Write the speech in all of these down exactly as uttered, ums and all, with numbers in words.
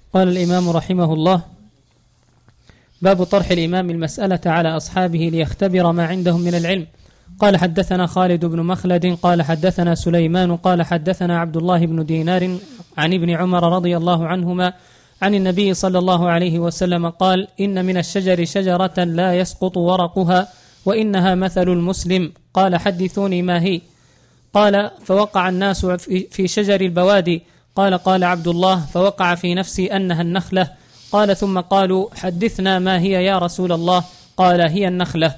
قال الإمام رحمه الله: باب طرح الإمام المسألة على أصحابه ليختبر ما عندهم من العلم. قال حدثنا خالد بن مخلد قال حدثنا سليمان قال حدثنا عبد الله بن دينار عن ابن عمر رضي الله عنهما عن النبي صلى الله عليه وسلم قال: إن من الشجر شجرة لا يسقط ورقها وإنها مثل المسلم. قال: حدثوني ما هي؟ قال: فوقع الناس في شجر البوادي. قال: قال عبد الله: فوقع في نفسي أنها النخلة. قال: ثم قالوا: حدثنا ما هي يا رسول الله؟ قال: هي النخلة.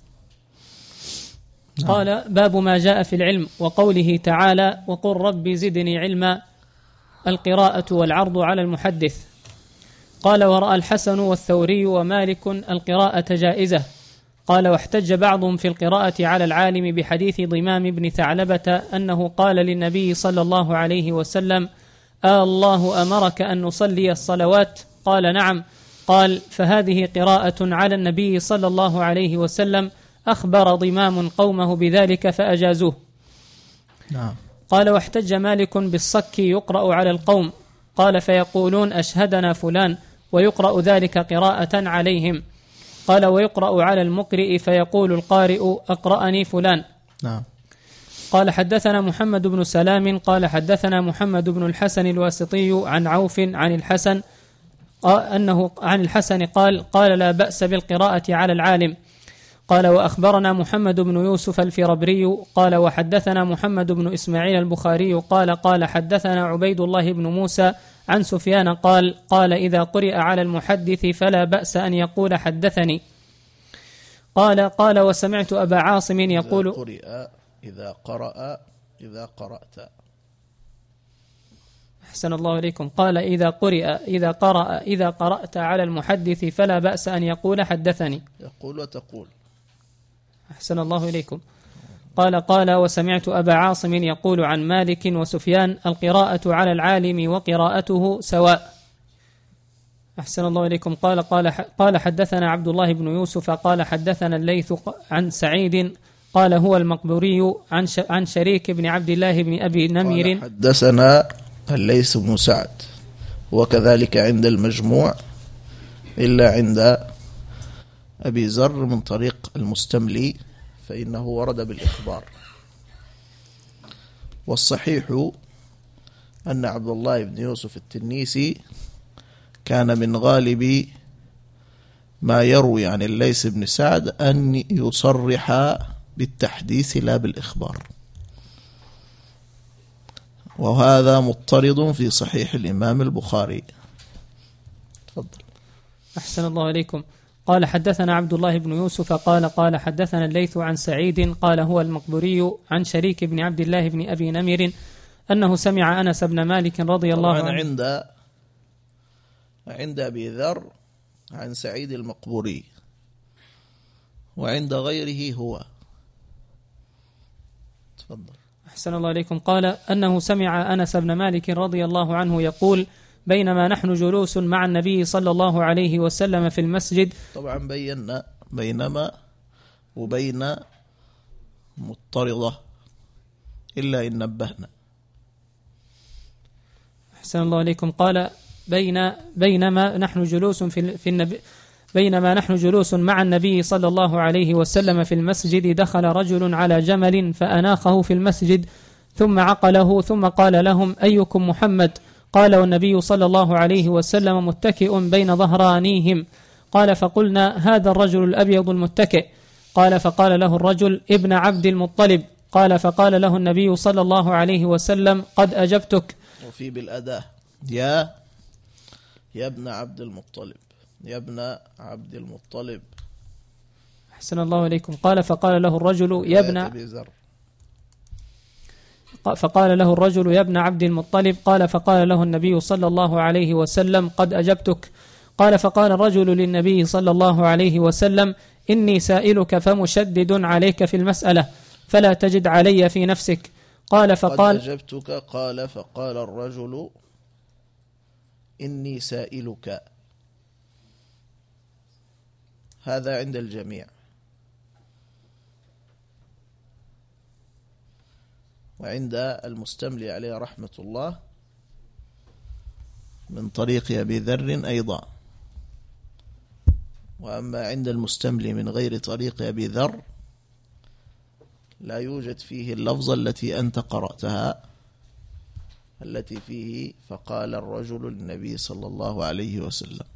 قال: باب ما جاء في العلم وقوله تعالى: وقل رب زدني علما، القراءة والعرض على المحدث. قال: ورأى الحسن والثوري ومالك القراءة جائزة. قال: واحتج بعضهم في القراءة على العالم بحديث ضمام بن ثعلبة أنه قال للنبي صلى الله عليه وسلم: آه الله أمرك أن نصلي الصلوات؟ قال: نعم. قال: فهذه قراءة على النبي صلى الله عليه وسلم، أخبر ضمام قومه بذلك فأجازوه. نعم. قال: واحتج مالك بالصك يقرأ على القوم. قال: فيقولون أشهدنا فلان، ويقرأ ذلك قراءة عليهم. قال: ويقرأ على المقرئ فيقول القارئ أقرأني فلان. نعم. قال: حدثنا محمد بن سلام قال حدثنا محمد بن الحسن الواسطي عن عوف عن الحسن أنه عن الحسن قال: قال: لا بأس بالقراءة على العالم. قال: وأخبرنا محمد بن يوسف الفربري قال: وحدثنا محمد بن إسماعيل البخاري قال: قال حدثنا عبيد الله بن موسى عن سفيان قال: قال: إذا قرئ على المحدث فلا بأس أن يقول حدثني. قال: قال: وسمعت أبا عاصم يقول: إذا قرئ إذا قرأ إذا قرأت. أحسن الله إليكم. قال: إذا قرئ إذا قرأ إذا قرأت على المحدث فلا بأس أن يقول حدثني. يقول وتقول. أحسن الله إليكم. قال: قال: وسمعت أبا عاصم يقول عن مالك وسفيان: القراءة على العالم وقراءته سواء. أحسن الله إليكم. قال: قال قال حدثنا عبد الله بن يوسف قال حدثنا الليث عن سعيد قال: هو المقبوري عن عن شريك بن عبد الله بن أبي نمير. حدثنا الليث بن سعد، وكذلك عند المجموع إلا عند أبي ذر من طريق المستملي، فإنه ورد بالإخبار. والصحيح أن عبد الله بن يوسف التنيسي كان من غالب ما يروي عن الليث بن سعد أن يصرح بالتحديث لا بالإخبار، وهذا مضطرد في صحيح الإمام البخاري. تفضل. أحسن الله إليكم. قال: حدثنا عبد الله بن يوسف قال قال حدثنا الليث عن سعيد قال: هو المقبوري عن شريك بن عبد الله بن أبي نمير أنه سمع أنس بن مالك رضي الله عنه. عند عند أبي ذر عن سعيد المقبوري، وعند غيره هو. تفضل. أحسن الله إليكم. قال: أنه سمع أنس بن مالك رضي الله عنه يقول: بينما نحن جلوس مع النبي صلى الله عليه وسلم في المسجد. طبعا بينا بينما وبين مضطردة إلا إن نبهنا. أحسن الله إليكم. قال: بين بينما نحن جلوس في في النبي بينما نحن جلوس مع النبي صلى الله عليه وسلم في المسجد دخل رجل على جمل فأناخه في المسجد ثم عقله ثم قال لهم: أيكم محمد؟ قال: والنبي صلى الله عليه وسلم متكئ بين ظهرانيهم. قال: فقلنا: هذا الرجل الأبيض المتكئ. قال: فقال له الرجل: ابن عبد المطلب. قال: فقال له النبي صلى الله عليه وسلم: قد أجبتك. وفي بالأداة يا يا ابن عبد المطلب، يا ابن عبد المطلب. أحسن الله إليكم. قال: فقال له الرجل: يا ابن فقال له الرجل: يا ابن عبد المطلب. قال: فقال له النبي صلى الله عليه وسلم: قد أجبتك. قال: فقال الرجل للنبي صلى الله عليه وسلم: إني سائلك فمشدد عليك في المسألة فلا تجد علي في نفسك. قال: فقال: قد أجبتك. قال: فقال الرجل: إني سائلك. هذا عند الجميع. وعند المستملي عليه رحمة الله من طريق أبي ذر أيضا. وأما عند المستملي من غير طريق أبي ذر لا يوجد فيه اللفظة التي أنت قرأتها، التي فيه فقال الرجل للنبي صلى الله عليه وسلم.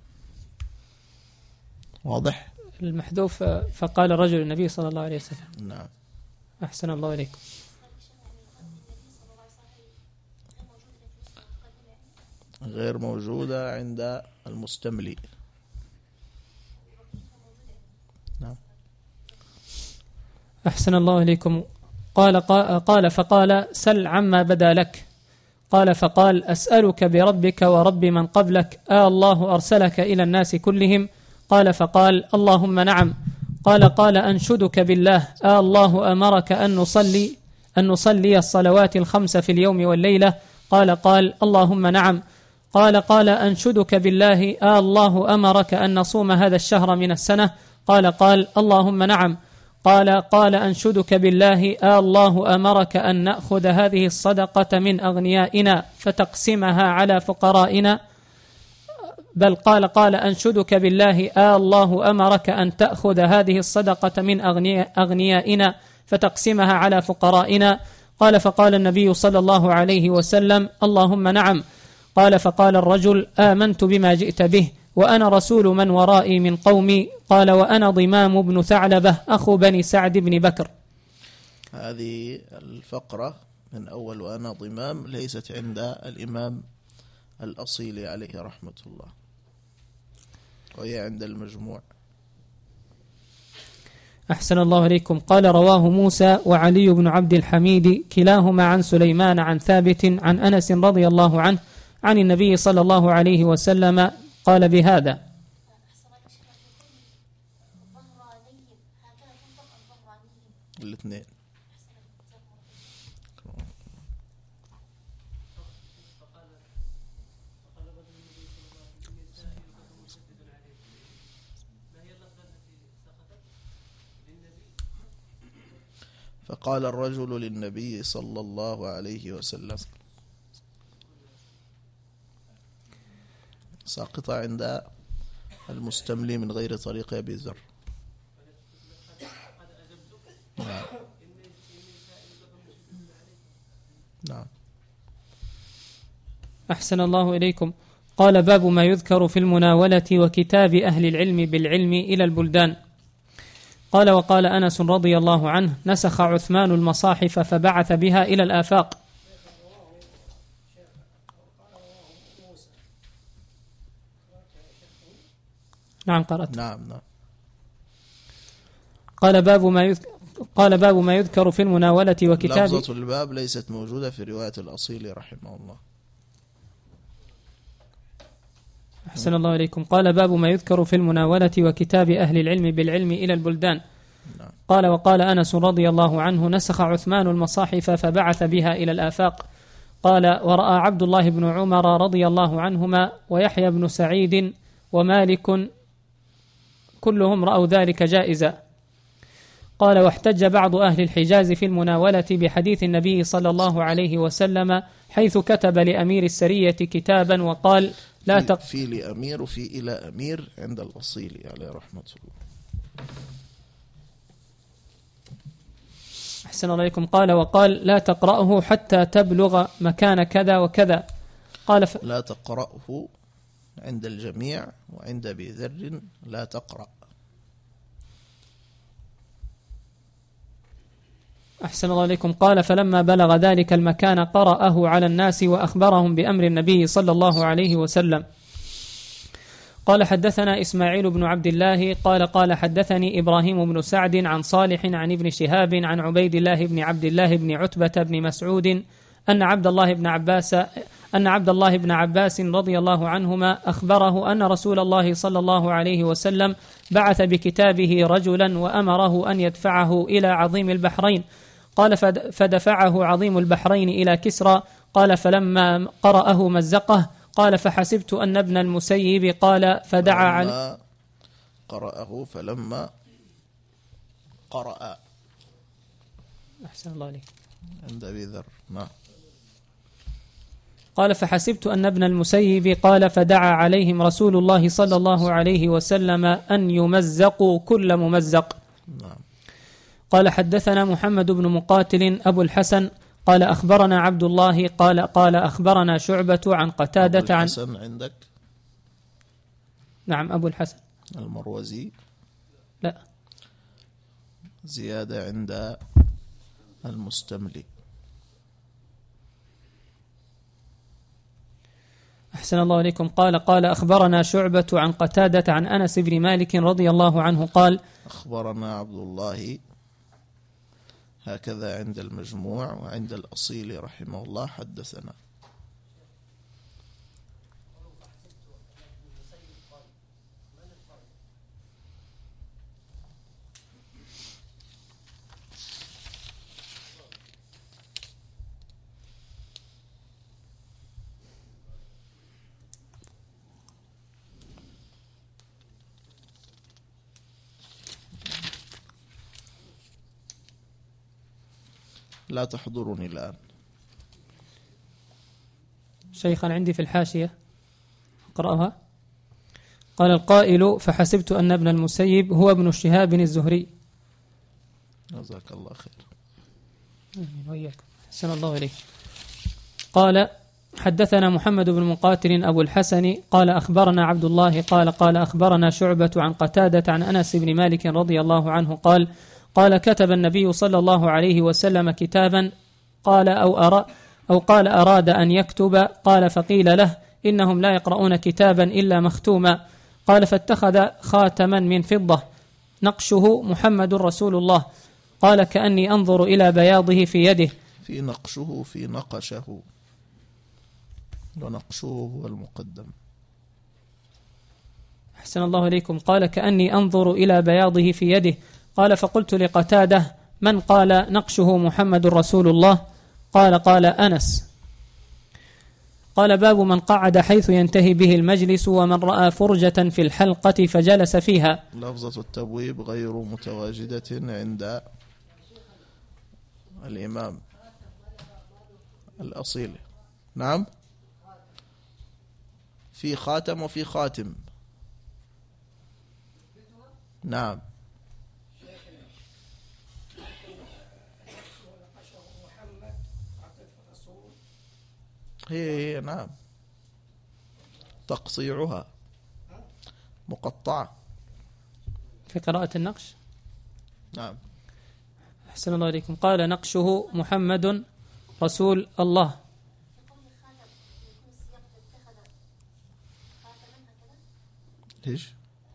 واضح؟ المحذوف فقال الرجل للنبي صلى الله عليه وسلم. نعم. أحسن الله إليكم. غير موجودة عند المستملي. نعم. أحسن الله إليكم. قال قال فقال سل عما بدا لك. قال فقال أسألك بربك ورب من قبلك آه الله أرسلك إلى الناس كلهم؟ قال فقال اللهم نعم. قال قال أنشدك بالله آه الله أمرك أن نصلي أن نصلي الصلوات الخمس في اليوم والليلة؟ قال قال اللهم نعم. قال قال أنشدك بالله آه الله أمرك أن نصوم هذا الشهر من السنة؟ قال قال اللهم نعم. قال قال أنشدك بالله آه الله أمرك أن نأخذ هذه الصدقة من أغنيائنا فتقسمها على فقرائنا؟ بل قال قال أنشدك بالله آه الله أمرك أن تأخذ هذه الصدقة من أغنيائنا فتقسمها على فقرائنا؟ قال فقال النبي صلى الله عليه وسلم اللهم نعم. قال فقال الرجل آمنت بما جئت به وأنا رسول من ورائي من قومي. قال وأنا ضمام بن ثعلبة أخو بني سعد بن بكر. هذه الفقرة من أول وأنا ضمام ليست عند الإمام الأصيلي عليه رحمة الله، وهي عند المجموع. أحسن الله إليكم. قال رواه موسى وعلي بن عبد الحميد كلاهما عن سليمان عن ثابت عن أنس رضي الله عنه عن النبي صلى الله عليه وسلم قال بهذا. الاثنين. فقال الرجل للنبي صلى الله عليه وسلم. ساقطة عند المستملي من غير طريق أبي ذر. نعم. نعم. أحسن الله إليكم. قال باب ما يذكر في المناولة وكتاب أهل العلم بالعلم إلى البلدان. قال وقال أنس رضي الله عنه نسخ عثمان المصاحف فبعث بها إلى الآفاق. نعم قرأت. نعم نعم. قال باب ما يذكر قال باب ما يذكر في المناولة وكتاب. لفظة الباب ليست موجودة في رواية الأصيل رحمه الله. أحسن الله إليكم. قال باب ما يذكر في المناولة وكتاب أهل العلم بالعلم إلى البلدان. نعم. قال وقال أنس رضي الله عنه نسخ عثمان المصاحف فبعث بها إلى الآفاق. قال ورأى عبد الله بن عمر رضي الله عنهما ويحيى بن سعيد ومالك كلهم رأوا ذلك جائزا. قال واحتج بعض أهل الحجاز في المناولة بحديث النبي صلى الله عليه وسلم حيث كتب لأمير السرية كتابا وقال لا تق... في لأمير وفي إلى أمير عند الأصيل عليه رحمة الله. أحسن الله عليكم. قال وقال لا تقرأه حتى تبلغ مكان كذا وكذا. قال ف... لا تقرأه عند الجميع، وعند أبي ذر لا تقرأ. أحسن الله عليكم. قال فلما بلغ ذلك المكان قرأه على الناس وأخبرهم بأمر النبي صلى الله عليه وسلم. قال حدثنا إسماعيل بن عبد الله قال قال حدثني إبراهيم بن سعد عن صالح عن ابن شهاب عن عبيد الله بن عبد الله بن عتبة بن مسعود أن عبد الله بن عباس أن عبد الله بن عباس رضي الله عنهما أخبره أن رسول الله صلى الله عليه وسلم بعث بكتابه رجلا وأمره أن يدفعه إلى عظيم البحرين. قال فدفعه عظيم البحرين إلى كسرى. قال فلما قرأه مزقه. قال فحسبت أن ابن المسيب قال فدعا عليه. قرأه فلما قرأ. أحسن الله عليك. عند أبي ذر. نعم. قال فحسبت أن ابن المسيب قال فدعا عليهم رسول الله صلى الله عليه وسلم أن يمزقوا كل ممزق. نعم. قال حدثنا محمد بن مقاتل أبو الحسن قال أخبرنا عبد الله قال قال أخبرنا شعبة عن قتادة عن أبو الحسن عندك؟ نعم أبو الحسن المروزي؟ لا، زيادة عند المستملي. أحسن الله عليكم. قال قال أخبرنا شعبة عن قتادة عن أنس بن مالك رضي الله عنه قال أخبرنا عبد الله، هكذا عند المجموع، وعند الأصيل رحمه الله حدثنا. لا تحضرني الآن. شيخا عندي في الحاشية اقرأها. قال القائل فحسبت أن ابن المسيب هو ابن شهاب الزهري. جزاك الله خير. آمين وإياكم. أحسن الله إليك. قال حدثنا محمد بن مقاتل أبو الحسن قال أخبرنا عبد الله قال قال أخبرنا شعبة عن قتادة عن أنس بن مالك رضي الله عنه قال قال كتب النبي صلى الله عليه وسلم كتابا قال أو أرى أو قال أراد أن يكتب قال فقيل له إنهم لا يقرؤون كتابا إلا مختوما قال فاتخذ خاتما من فضة نقشه محمد رسول الله قال كأني أنظر إلى بياضه في يده. في نقشه في نقشه، ونقشه هو المقدم. أحسن الله إليكم. قال كأني أنظر إلى بياضه في يده. قال فقلت لقتادة من قال نقشه محمد رسول الله؟ قال قال أنس. قال باب من قعد حيث ينتهي به المجلس ومن رأى فرجة في الحلقة فجلس فيها. لفظة التبويب غير متواجدة عند الإمام الأصيل. نعم، في خاتم وفي خاتم. نعم. هي, هي نعم، تقصيعها مقطعة في قراءة النقش. نعم. أحسن الله عليكم. قال نقشه محمد رسول الله. ليش؟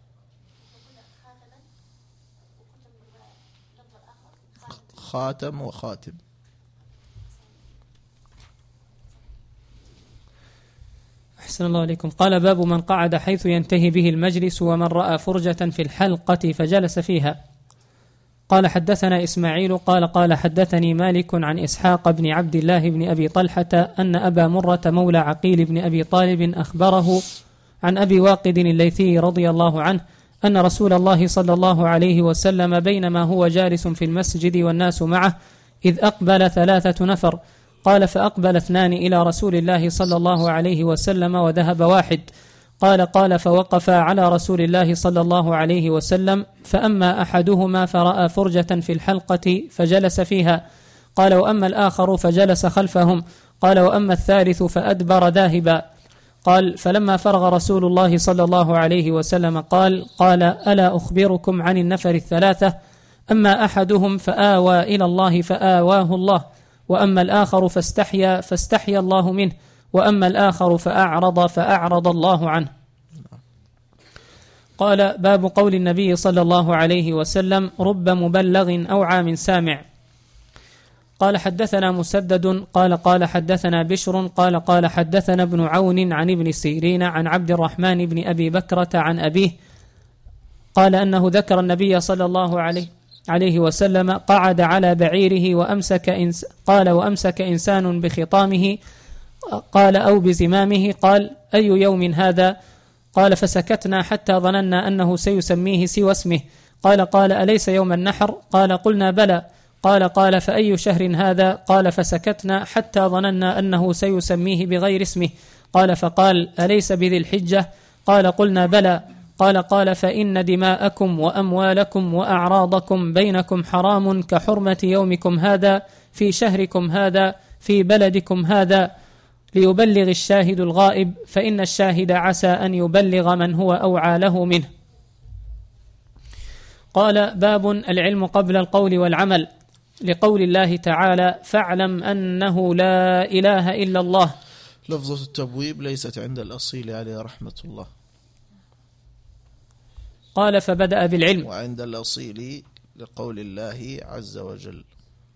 خاتم وخاتم. أحسن الله عليكم. قال باب من قعد حيث ينتهي به المجلس ومن رأى فرجة في الحلقة فجلس فيها. قال حدثنا إسماعيل قال قال حدثني مالك عن إسحاق بن عبد الله بن أبي طلحة أن أبا مرة مولى عقيل بن أبي طالب أخبره عن أبي واقد الليثي رضي الله عنه أن رسول الله صلى الله عليه وسلم بينما هو جالس في المسجد والناس معه إذ أقبل ثلاثة نفر. قال فأقبل اثنان إلى رسول الله صلى الله عليه وسلم وذهب واحد. قال قال فوقف على رسول الله صلى الله عليه وسلم فأما أحدهما فرأى فرجة في الحلقة فجلس فيها. قال وأما الآخر فجلس خلفهم. قال وأما الثالث فأدبر ذاهبا. قال فلما فرغ رسول الله صلى الله عليه وسلم قال قال ألا أخبركم عن النفر الثلاثة؟ أما أحدهم فآوى إلى الله فآواه الله، وأما الآخر فاستحيا فاستحيا الله منه، وأما الآخر فأعرض فأعرض الله عنه. قال باب قول النبي صلى الله عليه وسلم رب مبلغ أوعى من سامع. قال حدثنا مسدد قال قال حدثنا بشر قال قال حدثنا ابن عون عن ابن سيرين عن عبد الرحمن بن أبي بكرة عن أبيه قال أنه ذكر النبي صلى الله عليه عليه وسلم قعد على بعيره وأمسك إنس قال وأمسك إنسان بخطامه قال أو بزمامه. قال أي يوم هذا؟ قال فسكتنا حتى ظننا أنه سيسميه سوى اسمه. قال قال أليس يوم النحر؟ قال قلنا بلى. قال قال فأي شهر هذا؟ قال فسكتنا حتى ظننا أنه سيسميه بغير اسمه. قال فقال أليس بذي الحجة؟ قال قلنا بلى. قال قال فإن دماءكم وأموالكم وأعراضكم بينكم حرام كحرمة يومكم هذا في شهركم هذا في بلدكم هذا، ليبلغ الشاهد الغائب، فإن الشاهد عسى أن يبلغ من هو أوعى له منه. قال باب العلم قبل القول والعمل، لقول الله تعالى فاعلم أنه لا إله إلا الله. لفظة التبويب ليست عند الأصيل عليه رحمة الله. قال فبدأ بالعلم. وعند الأصيل لقول الله عز وجل.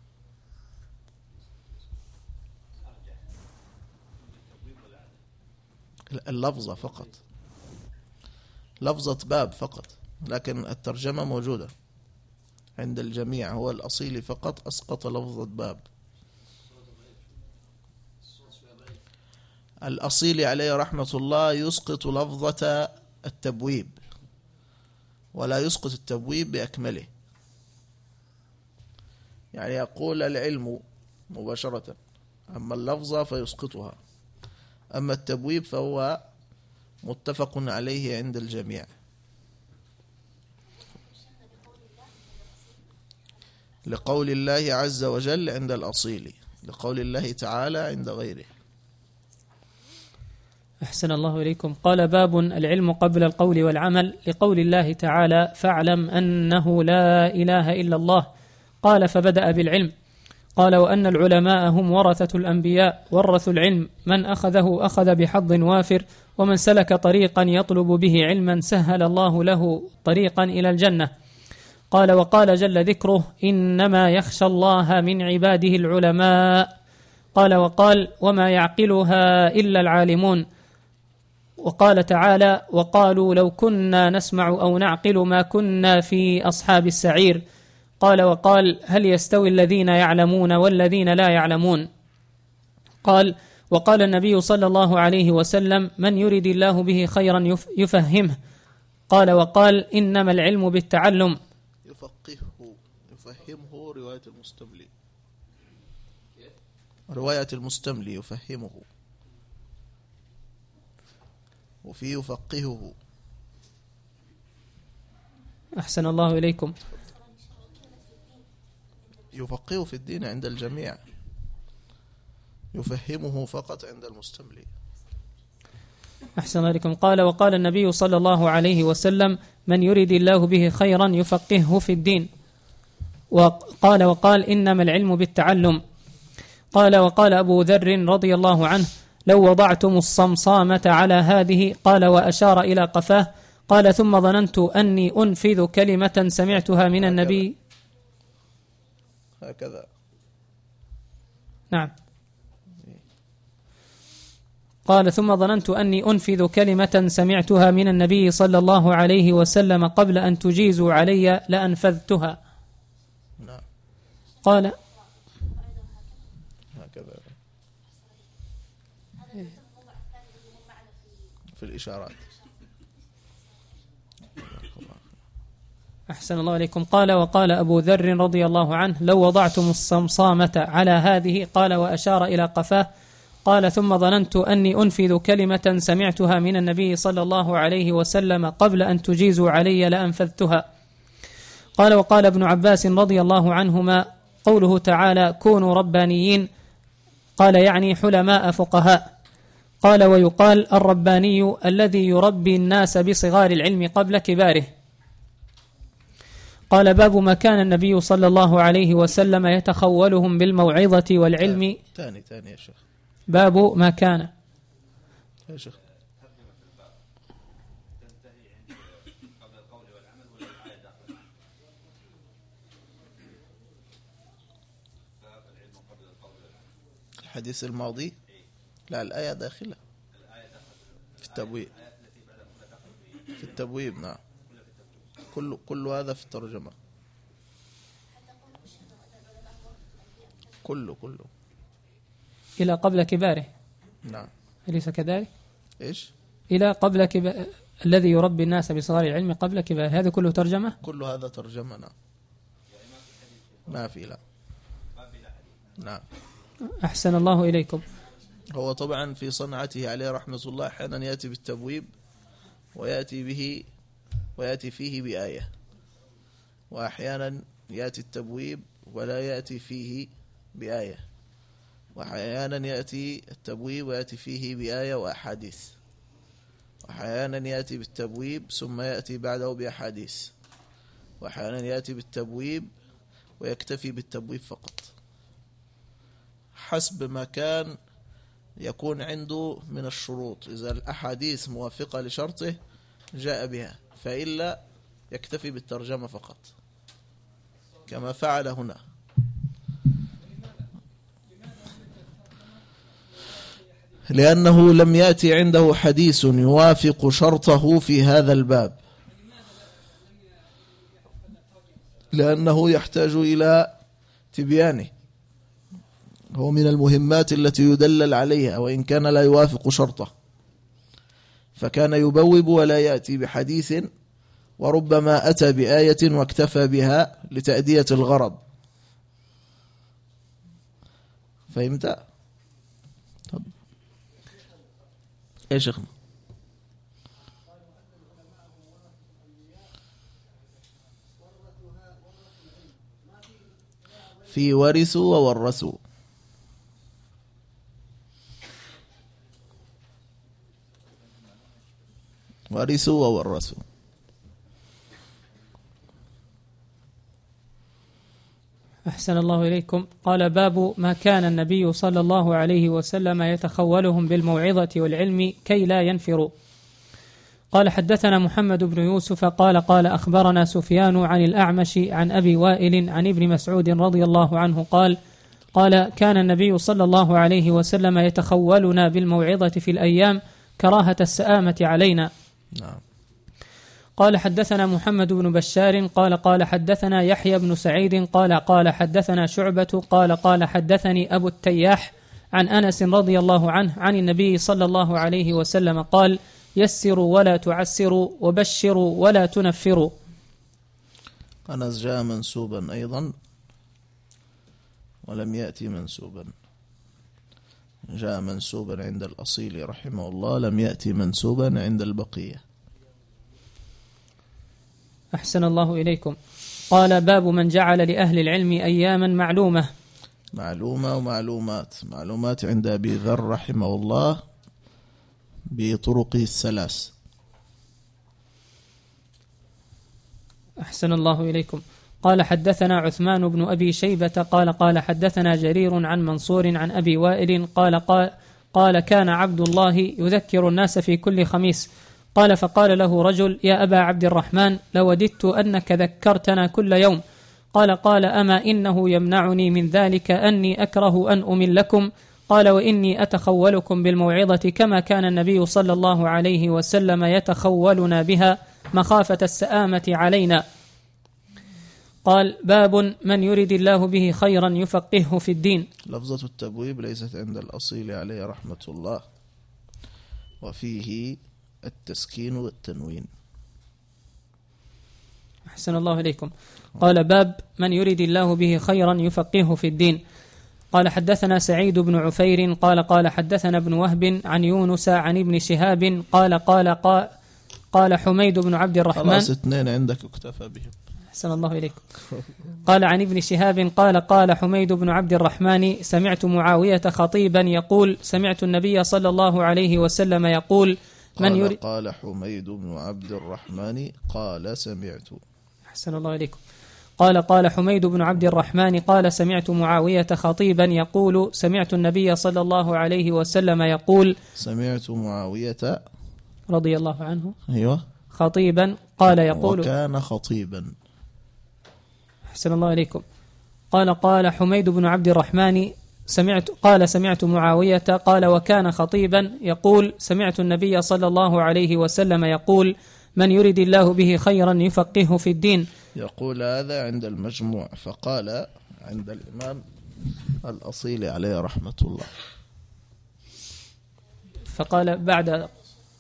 اللفظة فقط، لفظة باب فقط، لكن الترجمة موجودة عند الجميع. هو الأصيل فقط أسقط لفظة باب. الأصيل عليه رحمة الله يسقط لفظة التبويب ولا يسقط التبويب بأكمله، يعني يقول العلم مباشرة، أما اللفظة فيسقطها، أما التبويب فهو متفق عليه عند الجميع. لقول الله عز وجل عند الأصيل، لقول الله تعالى عند غيره. أحسن الله إليكم. قال باب العلم قبل القول والعمل، لقول الله تعالى فاعلم أنه لا إله إلا الله. قال فبدأ بالعلم. قال وأن العلماء هم ورثة الأنبياء، ورثوا العلم، من أخذه أخذ بحظ وافر، ومن سلك طريقا يطلب به علما سهل الله له طريقا إلى الجنة. قال وقال جل ذكره إنما يخشى الله من عباده العلماء. قال وقال وما يعقلها إلا العالمون. وقال تعالى وقالوا لو كنا نسمع أو نعقل ما كنا في أصحاب السعير. قال وقال هل يستوي الذين يعلمون والذين لا يعلمون؟ قال وقال النبي صلى الله عليه وسلم من يرد الله به خيرا يفهمه. قال وقال إنما العلم بالتعلم. يفقهه، يفهمه رواية المستملي، رواية المستملي يفهمه، وفي يفقهه. أحسن الله إليكم. يفقهه في الدين عند الجميع، يفهمه فقط عند المستملي. أحسن الله إليكم. قال وقال النبي صلى الله عليه وسلم من يريد الله به خيرا يفقهه في الدين. وقال وقال إنما العلم بالتعلم. قال وقال أبو ذر رضي الله عنه لو وضعتم الصمصامة على هذه، قال وأشار إلى قفاه. قال ثم ظننت أني أنفذ كلمة سمعتها من النبي. هكذا. نعم. قال ثم ظننت أني أنفذ كلمة سمعتها من النبي صلى الله عليه وسلم قبل أن تجيزوا علي لأنفذتها. نعم. قال هكذا في الإشارات. أحسن الله عليكم. قال وقال أبو ذر رضي الله عنه لو وضعتم الصمصامة على هذه، قال وأشار إلى قفاه. قال ثم ظننت أني أنفذ كلمة سمعتها من النبي صلى الله عليه وسلم قبل أن تجيزوا علي لأنفذتها. قال وقال ابن عباس رضي الله عنهما قوله تعالى كونوا ربانيين، قال يعني حلماء فقهاء. قال ويقال الرباني الذي يربي الناس بصغار العلم قبل كباره. قال باب ما كان النبي صلى الله عليه وسلم يتخولهم بالموعظة والعلم. تاني تاني يا شيخ. باب ما كان يا شيخ. الحديث الماضي لا، الآية داخلة في التبويب، في التبويب. نعم. كل كل هذا في الترجمة، كله كله إلى قبل كباره. نعم. أليس كذلك؟ إيش؟ إلى قبل كبار الذي يربي الناس بصغار العلم قبل كباره، هذا كله ترجمة؟ كل هذا ترجمة. نعم. ما في. لا نعم. أحسن الله إليكم. هو طبعا في صنعته عليه رحمة الله أحيانا يأتي بالتبويب ويأتي به ويأتي فيه بآية، وأحيانا يأتي التبويب ولا يأتي فيه بآية، وأحيانا يأتي التبويب ويأتي فيه بآية وأحاديث، وأحيانا يأتي بالتبويب ثم يأتي بعده بأحاديث، وأحيانا يأتي بالتبويب ويكتفي بالتبويب فقط، حسب ما كان يكون عنده من الشروط. إذا الأحاديث موافقة لشرطه جاء بها، فإلا يكتفي بالترجمة فقط كما فعل هنا. لأنه لم يأتي عنده حديث يوافق شرطه في هذا الباب، لأنه يحتاج إلى تبيانه، هو من المهمات التي يدلل عليها وإن كان لا يوافق شرطه، فكان يبوب ولا يأتي بحديث، وربما أتى بآية واكتفى بها لتأدية الغرض. فهمت؟ يا شيخ في ورثوا وورثوا. ورثوا وورثوا. أحسن الله إليكم. قال: باب ما كان النبي صلى الله عليه وسلم يتخولهم بالموعظة والعلم كي لا ينفروا. قال: حدثنا محمد بن يوسف قال قال أخبرنا سفيان عن الأعمش عن أبي وائل عن ابن مسعود رضي الله عنه قال: قال: كان النبي صلى الله عليه وسلم يتخولنا بالموعظة في الأيام كراهة السآمة علينا. نعم. قال: حدثنا محمد بن بشار قال قال حدثنا يحيى بن سعيد قال قال حدثنا شعبة قال قال حدثني أبو التياح عن أنس رضي الله عنه عن النبي صلى الله عليه وسلم قال: يسروا ولا تعسروا وبشروا ولا تنفروا. أنس جاء منسوبا أيضا ولم يأتي منسوبا، جاء منسوبا عند الأصيل رحمه الله، لم يأتي منسوبا عند البقية. أحسن الله إليكم. قال: باب من جعل لأهل العلم أياما معلومة. معلومة ومعلومات. معلومات عند أبي ذر رحمه الله بطرقه الثلاث. أحسن الله إليكم. قال: حدثنا عثمان بن أبي شيبة قال قال حدثنا جرير عن منصور عن أبي وائل قال قال, قال كان عبد الله يذكر الناس في كل خميس. قال: فقال له رجل: يا أبا عبد الرحمن، لوددت أنك ذكرتنا كل يوم. قال قال أما إنه يمنعني من ذلك أني أكره أن أملكم. قال: وإني أتخولكم بالموعظة كما كان النبي صلى الله عليه وسلم يتخولنا بها مخافة السآمة علينا. قال: باب من يرد الله به خيرا يفقهه في الدين. لفظة التبويب ليست عند الأصيل عليه رحمة الله، وفيه التسكين والتنوين. أحسن الله إليكم. قال: باب من يرد الله به خيرا يفقهه في الدين. قال: حدثنا سعيد بن عفير قال قال حدثنا ابن وهب عن يونس عن ابن شهاب قال قال قال, قال حميد بن عبد الرحمن. خلاص اثنين عندك اكتفى بهم. أحسن الله إليكم. قال عن ابن شهاب قال قال حميد بن عبد الرحمن: سمعت معاوية خطيبا يقول: سمعت النبي صلى الله عليه وسلم يقول: من قال, يرد قال حميد بن عبد الرحمن قال سمعت. أحسن الله إليكم. قال قال حميد بن عبد الرحمن قال: سمعت معاوية خطيبا يقول: سمعت النبي صلى الله عليه وسلم يقول. سمعت معاوية رضي الله عنه أيوة خطيبا قال يقول. وكان خطيبا. أحسن الله إليكم. قال قال حميد بن عبد الرحمن سمعت قال سمعت معاوية قال وكان خطيبا يقول: سمعت النبي صلى الله عليه وسلم يقول: من يرد الله به خيرا يفقهه في الدين. يقول هذا عند المجموع، فقال عند الإمام الأصيل عليه رحمة الله. فقال بعد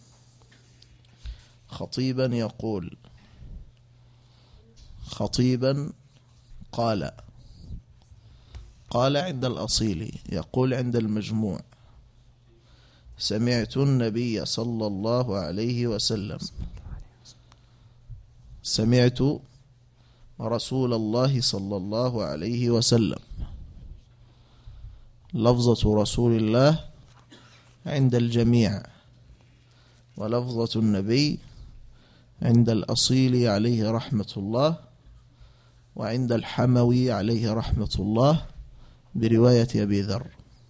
خطيبا يقول، خطيبا قال قال عند الأصيل، يقول عند المجموع: سمعت النبي صلى الله عليه وسلم، سمعت رسول الله صلى الله عليه وسلم. لفظة رسول الله عند الجميع، ولفظة النبي عند الأصيل عليه رحمة الله، وعند الحموي عليه رحمة الله برواية أبي ذر.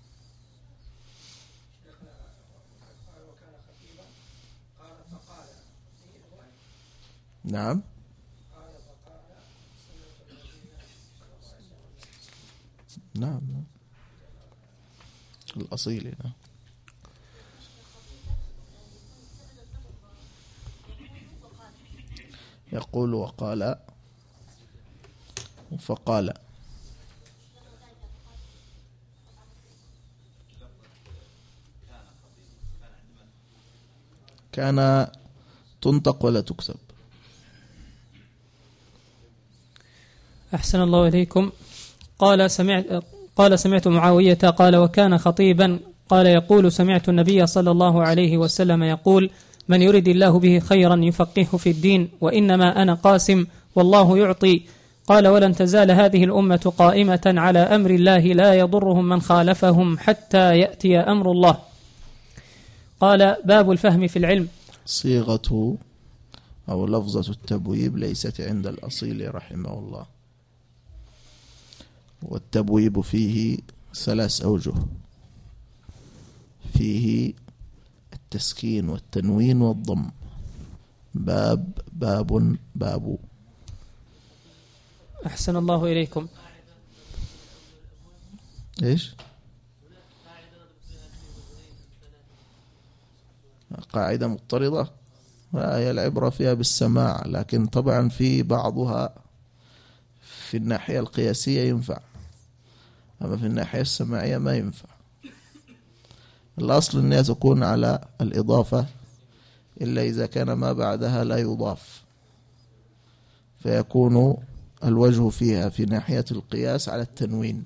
نعم. نعم الأصيل. نعم. يقول وقال فقال. كان تنطق ولا تكتب. أحسن الله إليكم. قال سمعت قال سمعت معاوية قال وكان خطيبا قال يقول سمعت النبي صلى الله عليه وسلم يقول من يرد الله به خيرا يفقهه في الدين وإنما أنا قاسم والله يعطي. قال ولن تزال هذه الأمة قائمة على أمر الله لا يضرهم من خالفهم حتى يأتي أمر الله. قال باب الفهم في العلم. صيغة أو لفظة التبويب ليست عند الأصيل رحمه الله، والتبويب فيه ثلاث أوجه: فيه التسكين والتنوين والضم. باب، باب، باب. أحسن الله إليكم. إيش؟ قاعدة مضطردة؟ لا، هي العبرة فيها بالسماع، لكن طبعا في بعضها في الناحية القياسية ينفع، أما في الناحية السماعية ما ينفع. الأصل أنها تكون على الإضافة إلا إذا كان ما بعدها لا يضاف، فيكون الوجه فيها في ناحية القياس على التنوين.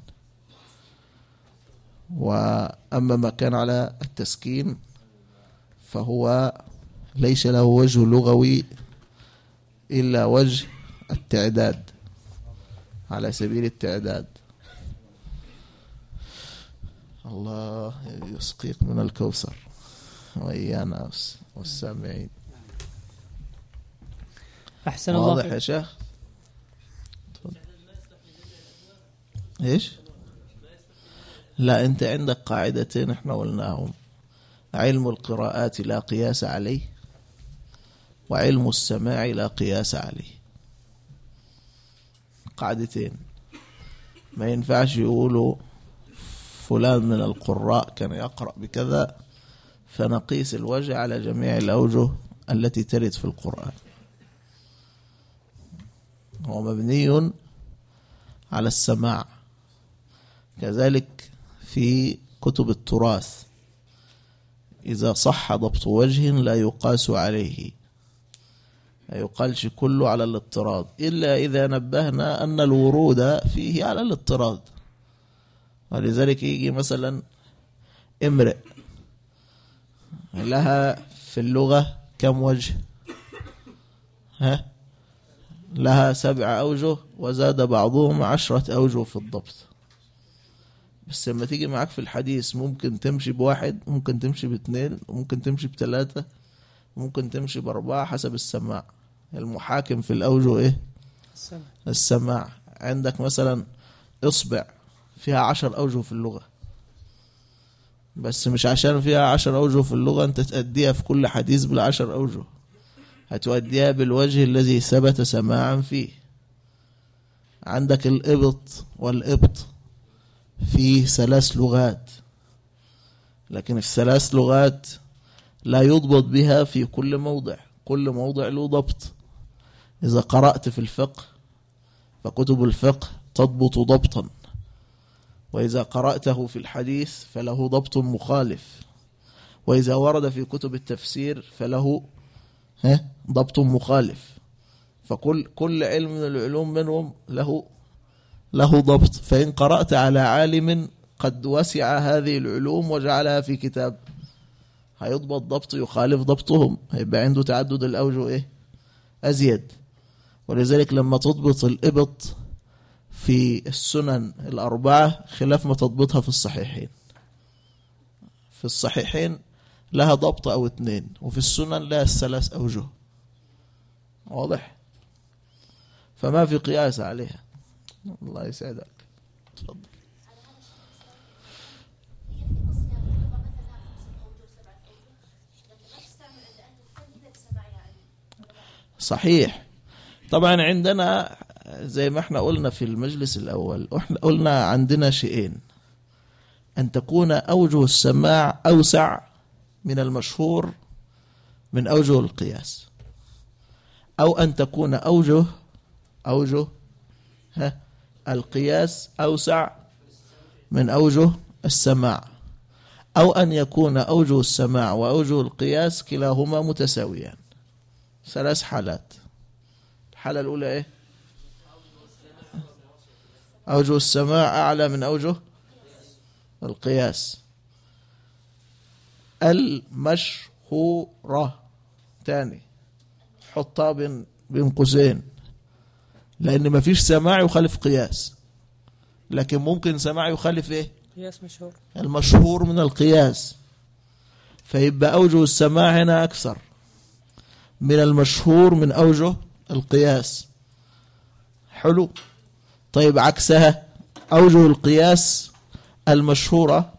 وأما ما كان على التسكين فهو ليس له وجه لغوي إلا وجه التعداد، على سبيل التعداد. الله يسقيك من الكوثر وإيانا والسامعين. أحسن الله. واضح يا شيخ؟ إيش؟ لا، أنت عندك قاعدتين احنا قلناهم: علم القراءات لا قياس عليه، وعلم السماع لا قياس عليه. قاعدتين ما ينفعش يقولوا فلان من القراء كان يقرأ بكذا فنقيس الوجه على جميع الأوجه التي ترد في القرآن. هو مبني على السماع. كذلك في كتب التراث إذا صح ضبط وجه لا يقاس عليه، لا يقالش كله على الاضطراد، إلا إذا نبهنا أن الورود فيه على الاضطراد. ولذلك يجي مثلا امرئ لها في اللغة كم وجه؟ ها؟ لها سبع أوجه، وزاد بعضهم عشرة أوجه في الضبط. بس لما تيجي معك في الحديث ممكن تمشي بواحد، ممكن تمشي باثنين، ممكن تمشي بثلاثة، ممكن تمشي بأربعة حسب السماع. المحاكم في الأوجه إيه؟ السماع. السماع. عندك مثلا إصبع فيها عشر أوجه في اللغة، بس مش عشان فيها عشر أوجه في اللغة أنت تأديها في كل حديث بالعشر أوجه، هتؤديها بالوجه الذي ثبت سماعا فيه. عندك الإبط والإبط فيه ثلاث لغات، لكن الثلاث لغات لا يضبط بها في كل موضع، كل موضع له ضبط. إذا قرأت في الفقه فكتب الفقه تضبط ضبطا، وإذا قرأته في الحديث فله ضبط مخالف، وإذا ورد في كتب التفسير فله ضبط مخالف. فكل كل علم من العلوم منهم له له ضبط. فإن قرأت على عالم قد وسع هذه العلوم وجعلها في كتاب هيضبط ضبط يخالف ضبطهم، هيبقى عنده تعدد الأوجه إيه أزيد. ولذلك لما تضبط الإبط في السنن الأربعة خلاف ما تضبطها في الصحيحين. في الصحيحين لها ضبط أو اثنين، وفي السنن لها الثلاث أوجه. واضح؟ فما في قياس عليها. الله يسعدك. تفضل. صحيح. طبعا عندنا زي ما احنا قلنا في المجلس الأول، احنا قلنا عندنا شيئين: أن تكون أوجه السماع أوسع من المشهور من أوجه القياس، أو أن تكون أوجه أوجه ها القياس أوسع من أوجه السماع، أو أن يكون أوجه السماع وأوجه القياس كلاهما متساويان. ثلاث حالات. الحالة الأولى إيه؟ أوجه السماع أعلى من أوجه القياس. المشهورة تاني حطها بين بين قوسين، لأن ما فيش سماع يخالف قياس، لكن ممكن سماع يخالف إيه؟ قياس مشهور. المشهور من القياس، فيبقى أوجه السماع هنا أكثر من المشهور من أوجه القياس. حلو. طيب عكسها أوجه القياس المشهورة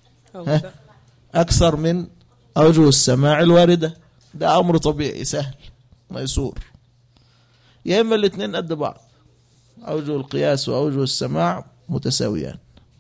أكثر من أوجه السماع الواردة. ده أمر طبيعي سهل ميسور. يا إما الاثنين قد بعض، أوجه القياس وأوجه السماع متساويان،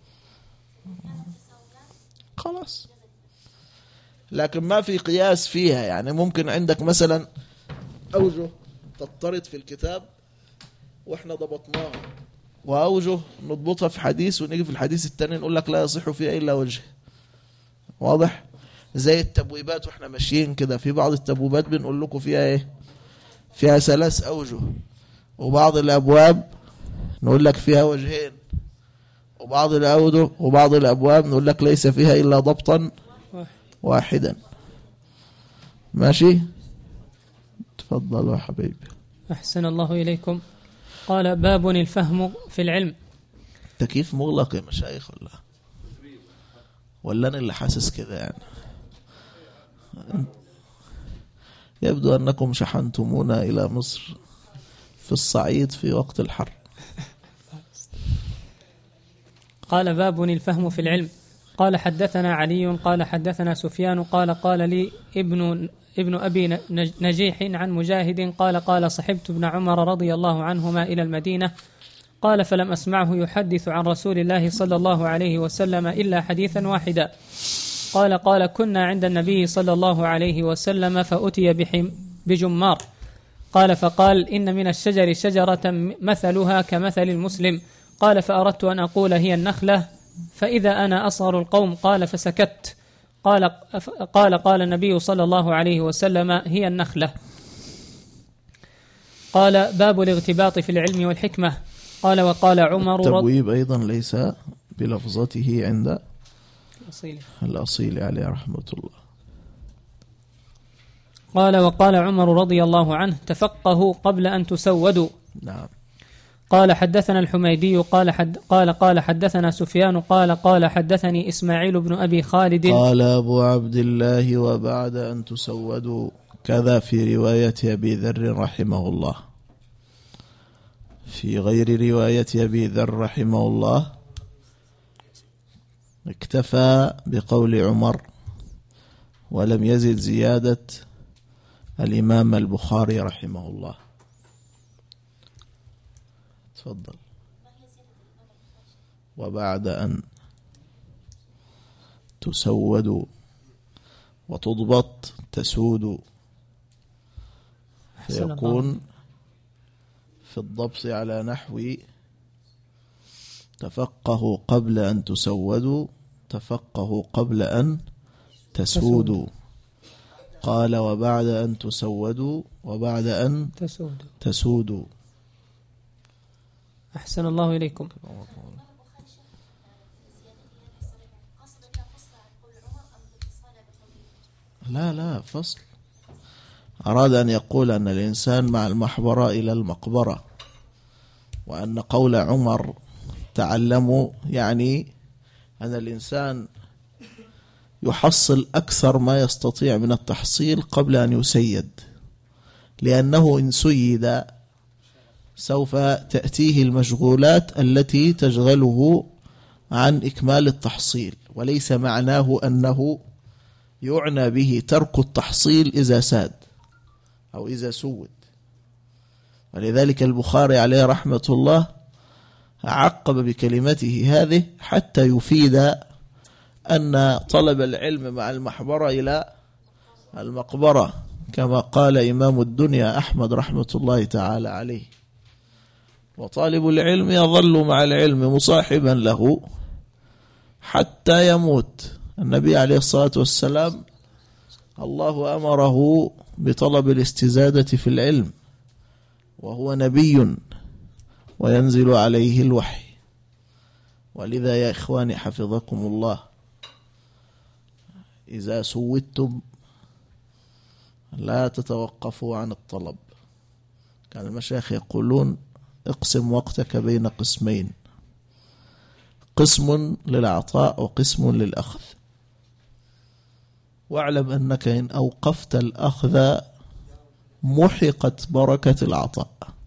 خلاص. لكن ما في قياس فيها. يعني ممكن عندك مثلا أوجه تضطرد في الكتاب وإحنا ضبطناها، وأوجه نضبطها في حديث ونيجي في الحديث التاني نقول لك لا يصح فيها إلا وجه. واضح؟ زي التبويبات وإحنا ماشيين كده، في بعض التبويبات بنقول لكم فيها إيه؟ فيها ثلاث أوجه، وبعض الأبواب نقول لك فيها وجهين، وبعض الأوجه وبعض الأبواب نقول لك ليس فيها إلا ضبطا واحدا. ماشي؟ تفضلوا يا حبيبي. أحسن الله إليكم. قال: باب الفهم في العلم. تكييف مغلق يا مشايخ ولا ولا أنا اللي حاسس كده؟ يعني يبدو أنكم شحنتمونا إلى مصر في الصعيد في وقت الحر. قال: باب الفهم في العلم. قال: حدثنا علي قال حدثنا سفيان قال قال لي ابن ابن أبي نجيح عن مجاهد قال قال صحبت ابن عمر رضي الله عنهما إلى المدينة، قال: فلم أسمعه يحدث عن رسول الله صلى الله عليه وسلم إلا حديثا واحدا. قال قال كنا عند النبي صلى الله عليه وسلم فأتي بجمار، قال فقال: إن من الشجر شجرة مثلها كمثل المسلم. قال: فأردت أن أقول هي النخلة، فإذا أنا أصغر القوم. قال: فسكت. قال قال قال النبي صلى الله عليه وسلم: هي النخلة. قال: باب الاغتباط في العلم والحكمة. قال: وقال عمر التبويب أيضا ليس بلفظته عند الأصيل, الأصيل عليه رحمة الله. قال: وقال عمر رضي الله عنه: تفقهوا قبل أن تسودوا. نعم. قال: حدثنا الحميدي قال حد قال قال حدثنا سفيان قال قال حدثني إسماعيل بن أبي خالد قال أبو عبد الله: وبعد أن تسودوا، كذا في رواية أبي ذر رحمه الله. في غير رواية أبي ذر رحمه الله اكتفى بقول عمر ولم يزد زيادة الإمام البخاري رحمه الله. تفضل. وبعد أن تسود وتضبط تسود، فيكون في الضبط على نحو تفقهوا قبل أن تسودوا، تفقهوا قبل أن تسودوا. قال: وبعد أن تسودوا وبعد أن تسودوا. أحسن الله إليكم. لا لا فصل، أراد أن يقول أن الإنسان مع المحبرة إلى المقبرة، وأن قول عمر تعلموا يعني أن الإنسان يحصل أكثر ما يستطيع من التحصيل قبل أن يسيد، لأنه إن سيد سوف تأتيه المشغولات التي تشغله عن إكمال التحصيل، وليس معناه أنه يعنى به ترك التحصيل إذا ساد أو إذا سود. ولذلك البخاري عليه رحمة الله عقب بكلمته هذه حتى يفيد أن طلب العلم مع المحبرة إلى المقبرة، كما قال إمام الدنيا أحمد رحمة الله تعالى عليه: وطالب العلم يظل مع العلم مصاحبا له حتى يموت. النبي عليه الصلاة والسلام الله أمره بطلب الاستزادة في العلم، وهو نبي وينزل عليه الوحي. ولذا يا إخواني حفظكم الله، إذا سودتم لا تتوقفوا عن الطلب. كان المشايخ يقولون: اقسم وقتك بين قسمين، قسم للعطاء وقسم للأخذ، واعلم أنك إن أوقفت الأخذ محقت بركة العطاء.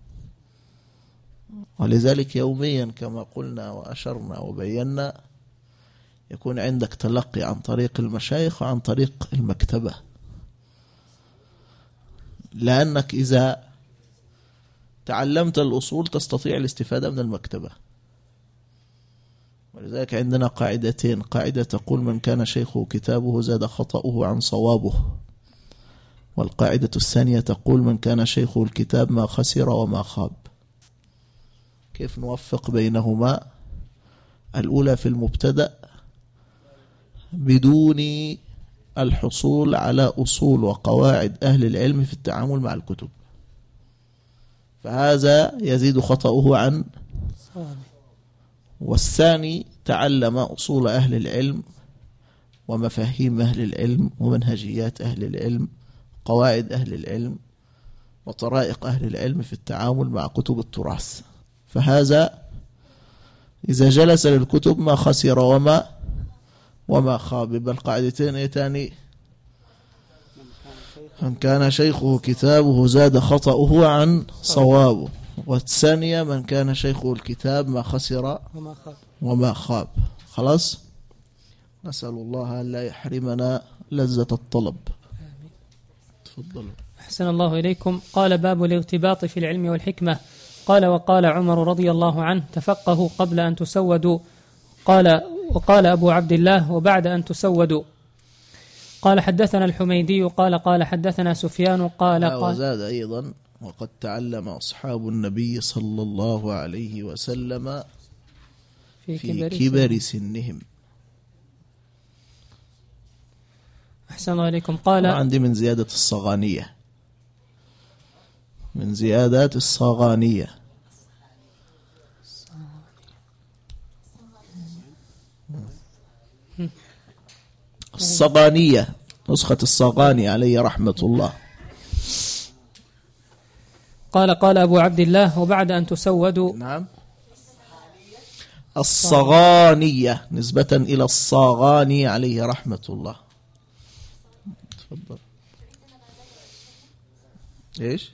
ولذلك يوميا كما قلنا وأشرنا وبينا يكون عندك تلقي عن طريق المشايخ وعن طريق المكتبة، لأنك إذا تعلمت الأصول تستطيع الاستفادة من المكتبة. ولذلك عندنا قاعدتين: قاعدة تقول من كان شيخه كتابه زاد خطأه عن صوابه، والقاعدة الثانية تقول من كان شيخه الكتاب ما خسر وما خاب. كيف نوفق بينهما؟ الأولى في المبتدأ بدون الحصول على أصول وقواعد أهل العلم في التعامل مع الكتب، فهذا يزيد خطأه عن. والثاني تعلم أصول أهل العلم ومفاهيم أهل العلم ومنهجيات أهل العلم، قواعد أهل العلم وطرائق أهل العلم في التعامل مع كتب التراث، فهذا إذا جلس للكتب ما خسر وما وما خاب. بالقاعدتين ايه تاني؟ من كان شيخه كتابه زاد خطأه عن صوابه، والثانية من كان شيخه الكتاب ما خسر وما خاب. خلاص، نسأل الله أن لا يحرمنا لذة الطلب. تفضلوا. أحسن الله إليكم. قال: باب الاغتباط في العلم والحكمة. قال: وقال عمر رضي الله عنه: تفقهوا قبل أن تسودوا. قال وقال أبو عبد الله: وبعد أن تسودوا. قال: حدثنا الحميدي قال قال حدثنا سفيان قال قال وزاد أيضا: وقد تعلم أصحاب النبي صلى الله عليه وسلم في, في كبر سنهم. أحسن الله إليكم. قال: عندي من زيادة الصغانية، من زيادات الصغانية. الصغانية نسخة الصغاني عليه رحمة الله. قال قال أبو عبد الله: وبعد أن تسودوا. نعم، الصغانية نسبة إلى الصغاني عليه رحمة الله. تفضل. إيش؟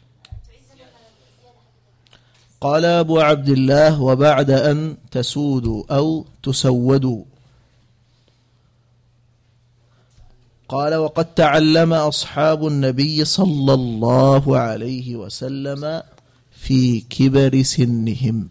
قال أبو عبد الله: وبعد أن تسودوا أو تسودوا. قال: وقد تعلم أصحاب النبي صلى الله عليه وسلم في كبر سنهم.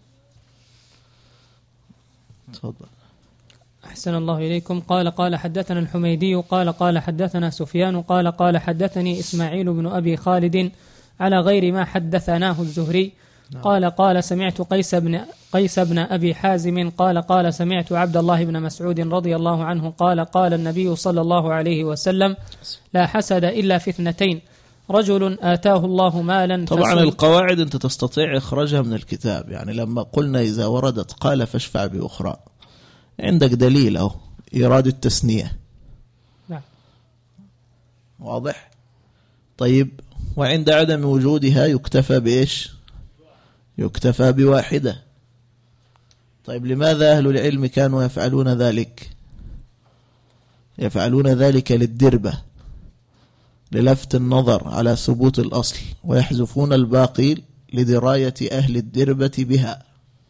تفضل. أحسن الله إليكم. قال قال حدثنا الحميدي قال قال حدثنا سفيان قال قال حدثني إسماعيل بن أبي خالد على غير ما حدثناه الزهري. قال قال سمعت قيس بن قيس بن أبي حازم قال قال سمعت عبد الله بن مسعود رضي الله عنه قال قال النبي صلى الله عليه وسلم: لا حسد إلا في اثنتين: رجل آتاه الله مالا طبعا فسل... القواعد أنت تستطيع إخراجها من الكتاب. يعني لما قلنا إذا وردت قال فاشفع بأخرى، عندك دليل أو إيراد التثنية. نعم. واضح. طيب وعند عدم وجودها يكتفى بإيش؟ يكتفى بواحدة. طيب لماذا أهل العلم كانوا يفعلون ذلك؟ يفعلون ذلك للدربة، للفت النظر على ثبوت الأصل، ويحذفون الباقي لدراية أهل الدربة بها.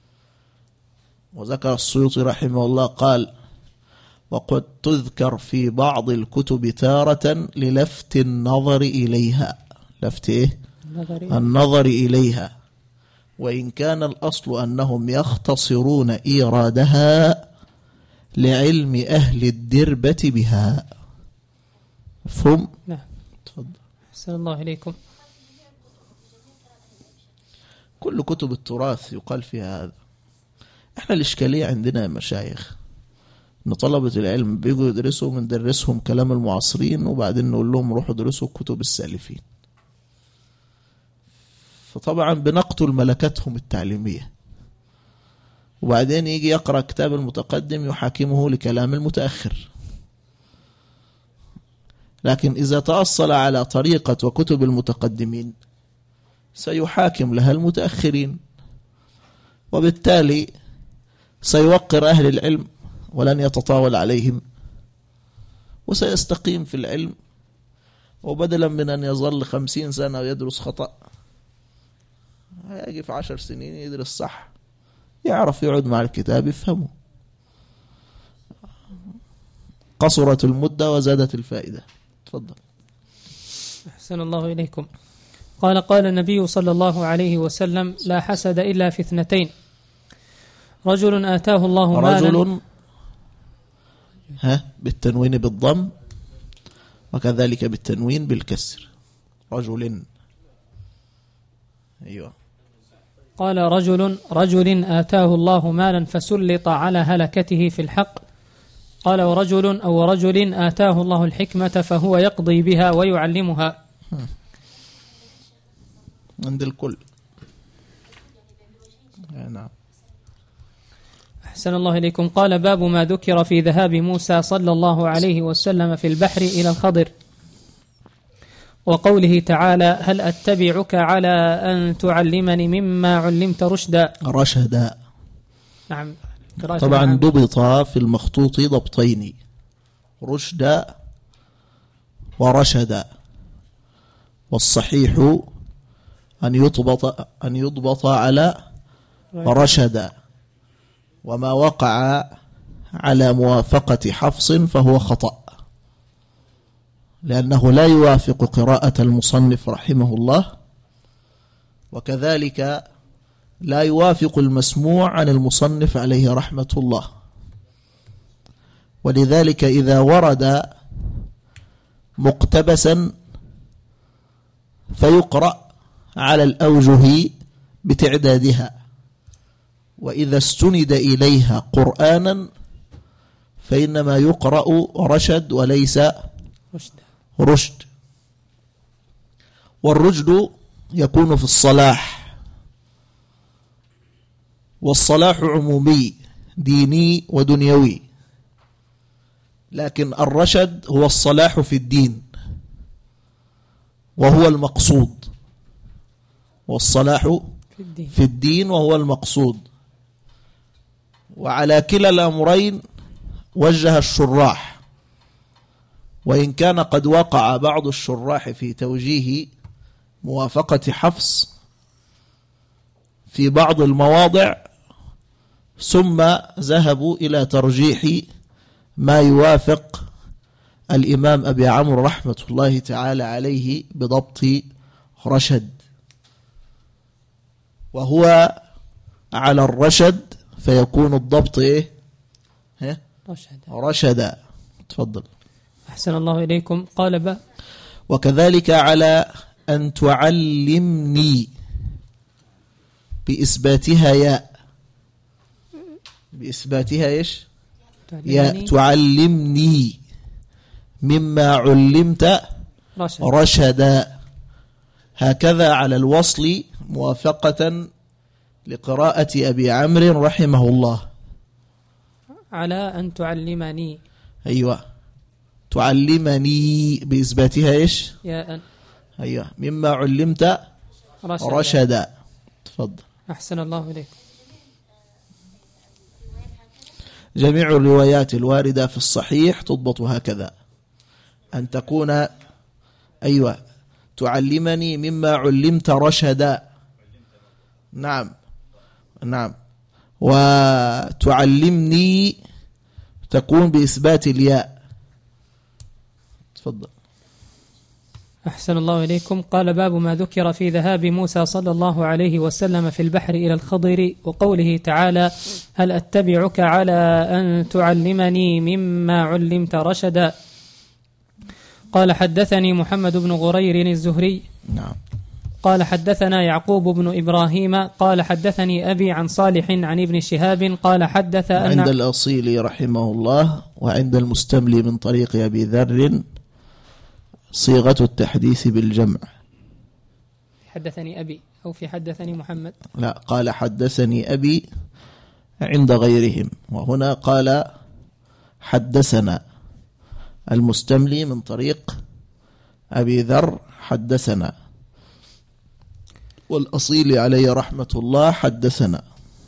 وذكر السيوطي رحمه الله قال: وقد تذكر في بعض الكتب تارة للفت النظر إليها. لفت إيه؟ النظر, النظر إليها، وإن كان الأصل أنهم يختصرون إيرادها لعلم أهل الدربة بها. مفهوم؟ نعم. تفضل. أحسن الله إليكم. كل كتب التراث يقال فيها هذا. احنا الإشكالية عندنا يا مشايخ ان طلبة العلم بيجوا يدرسوا وندرسهم كلام المعاصرين، وبعدين نقول لهم روحوا درسوا كتب السالفين، فطبعا بنقتل ملكتهم التعليمية. وبعدين يجي يقرأ كتاب المتقدم يحاكمه لكلام المتأخر. لكن إذا تأصل على طريقة وكتب المتقدمين سيحاكم لها المتأخرين، وبالتالي سيوقر أهل العلم ولن يتطاول عليهم، وسيستقيم في العلم، وبدلا من أن يظل خمسين سنة ويدرس خطأ هيجي في عشر سنين يدرس صح، يعرف يقعد مع الكتاب يفهمه. قصرت المدة وزادت الفائدة. تفضل. أحسن الله إليكم. قال قال النبي صلى الله عليه وسلم: لا حسد إلا في اثنتين، رجل آتاه الله مالا. رجل ها بالتنوين بالضم، وكذلك بالتنوين بالكسر. رجل. أيوة. قال رجل رجل آتاه الله مالا فسلط على هلكته في الحق. قال ورجل أو رجل آتاه الله الحكمة فهو يقضي بها ويعلمها. عند الكل. نعم. أحسن الله إليكم. قال باب ما ذكر في ذهاب موسى صلى الله عليه وسلم في البحر إلى الخضر، وقوله تعالى: هل أتبعك على أن تعلمني مما علمت رشدا. رشدا. نعم. طبعا ضبط في المخطوط ضبطين: رشدا ورشدا، والصحيح أن يضبط أن يضبط على رشدا، وما وقع على موافقة حفص فهو خطأ، لأنه لا يوافق قراءة المصنف رحمه الله، وكذلك لا يوافق المسموع عن المصنف عليه رحمة الله. ولذلك إذا ورد مقتبسا فيقرأ على الأوجه بتعدادها، وإذا استند إليها قرآنا فإنما يقرأ رشد وليس رشد. والرشد يكون في الصلاح، والصلاح عمومي ديني ودنيوي، لكن الرشد هو الصلاح في الدين وهو المقصود، والصلاح في الدين وهو المقصود. وعلى كلا الأمرين وجه الشراح، وإن كان قد وقع بعض الشراح في توجيه موافقة حفص في بعض المواضع، ثم ذهبوا إلى ترجيح ما يوافق الإمام أبي عمرو رحمة الله تعالى عليه بضبط رشد، وهو على الرشد فيكون الضبط إيه؟ رشد. رشدا. تفضل. أحسن الله إليكم. قال با وكذلك على أن تعلمني بإثباتها ياء، بإثباتها إيش؟ ياء تعلمني مما علمت رشدا. هكذا على الوصل موافقة لقراءة أبي عمرو رحمه الله. على أن تعلمني. أيوة تعلمني بإثباتها إيش؟ يا أن. أيوة مما علمت رشدا, رشدا. تفضل. أحسن الله إليك. جميع الروايات الواردة في الصحيح تضبط هكذا، أن تكون أيوة تعلمني مما علمت رشدا. نعم نعم. وتعلمني تكون بإثبات الياء. تفضل. أحسن الله إليكم. قال باب ما ذكر في ذهاب موسى صلى الله عليه وسلم في البحر إلى الخضر وقوله تعالى هل أتبعك على أن تعلمني مما علمت رشدا. قال حدثني محمد بن غرير الزهري نعم. قال حدثنا يعقوب بن إبراهيم قال حدثني أبي عن صالح عن ابن شهاب قال حدث أن عند الأصيل رحمه الله وعند المستملي من طريق أبي ذر صيغة التحديث بالجمع. حدثني أبي أو في حدثني محمد؟ لا، قال حدثني أبي عند غيرهم، وهنا قال حدثنا المستملي من طريق أبي ذر حدثنا، والأصيل عليه رحمة الله حدثنا،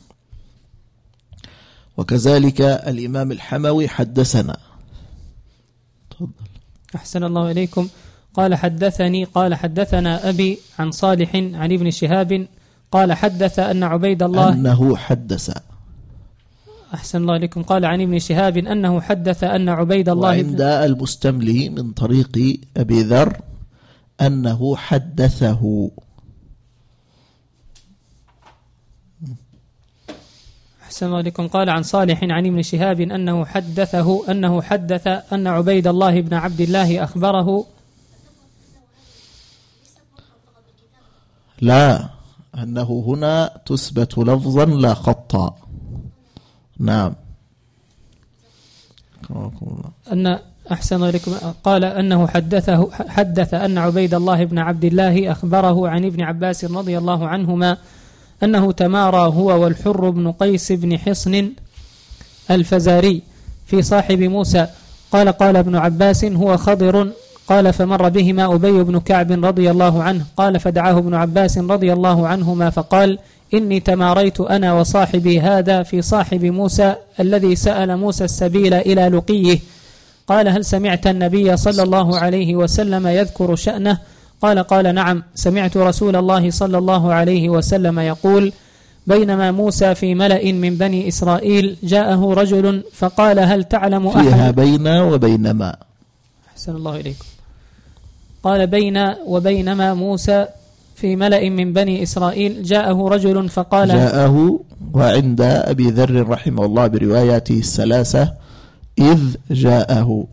وكذلك الإمام الحموي حدثنا. تفضل. أحسن الله إليكم. قال حدثني قال حدثنا أبي عن صالح عن ابن شهاب قال حدث أن عبيد الله أنه حدث. أحسن الله إليكم. قال عن ابن شهاب أنه حدث أن عبيد الله وعند المستملي من طريق أبي ذر أنه حدثه. أحسن الله إليكم. قال عن صالح عن ابن شهاب أنه حدثه أنه حدث أن عبيد الله بن عبد الله أخبره. لا، أنه هنا تثبت لفظا لا خطا. نعم. أن أحسن الله إليكم. قال أنه حدثه حدث أن عبيد الله بن عبد الله أخبره عن ابن عباس رضي الله عنهما أنه تمارى هو والحر بن قيس بن حصن الفزاري في صاحب موسى. قال قال ابن عباس هو خضر. قال فمر بهما أبي بن كعب رضي الله عنه. قال فدعاه ابن عباس رضي الله عنهما فقال إني تماريت أنا وصاحبي هذا في صاحب موسى الذي سأل موسى السبيل إلى لقيه. قال هل سمعت النبي صلى الله عليه وسلم يذكر شأنه؟ قال قال نعم، سمعت رسول الله صلى الله عليه وسلم يقول بينما موسى في ملأ من بني إسرائيل جاءه رجل فقال هل تعلم أحد فيها بين وبينما. أحسن الله إليكم. قال بين وبينما موسى في ملأ من بني إسرائيل جاءه رجل فقال جاءه، وعند أبي ذر رحمه الله برواياته الثلاثة إذ جاءه.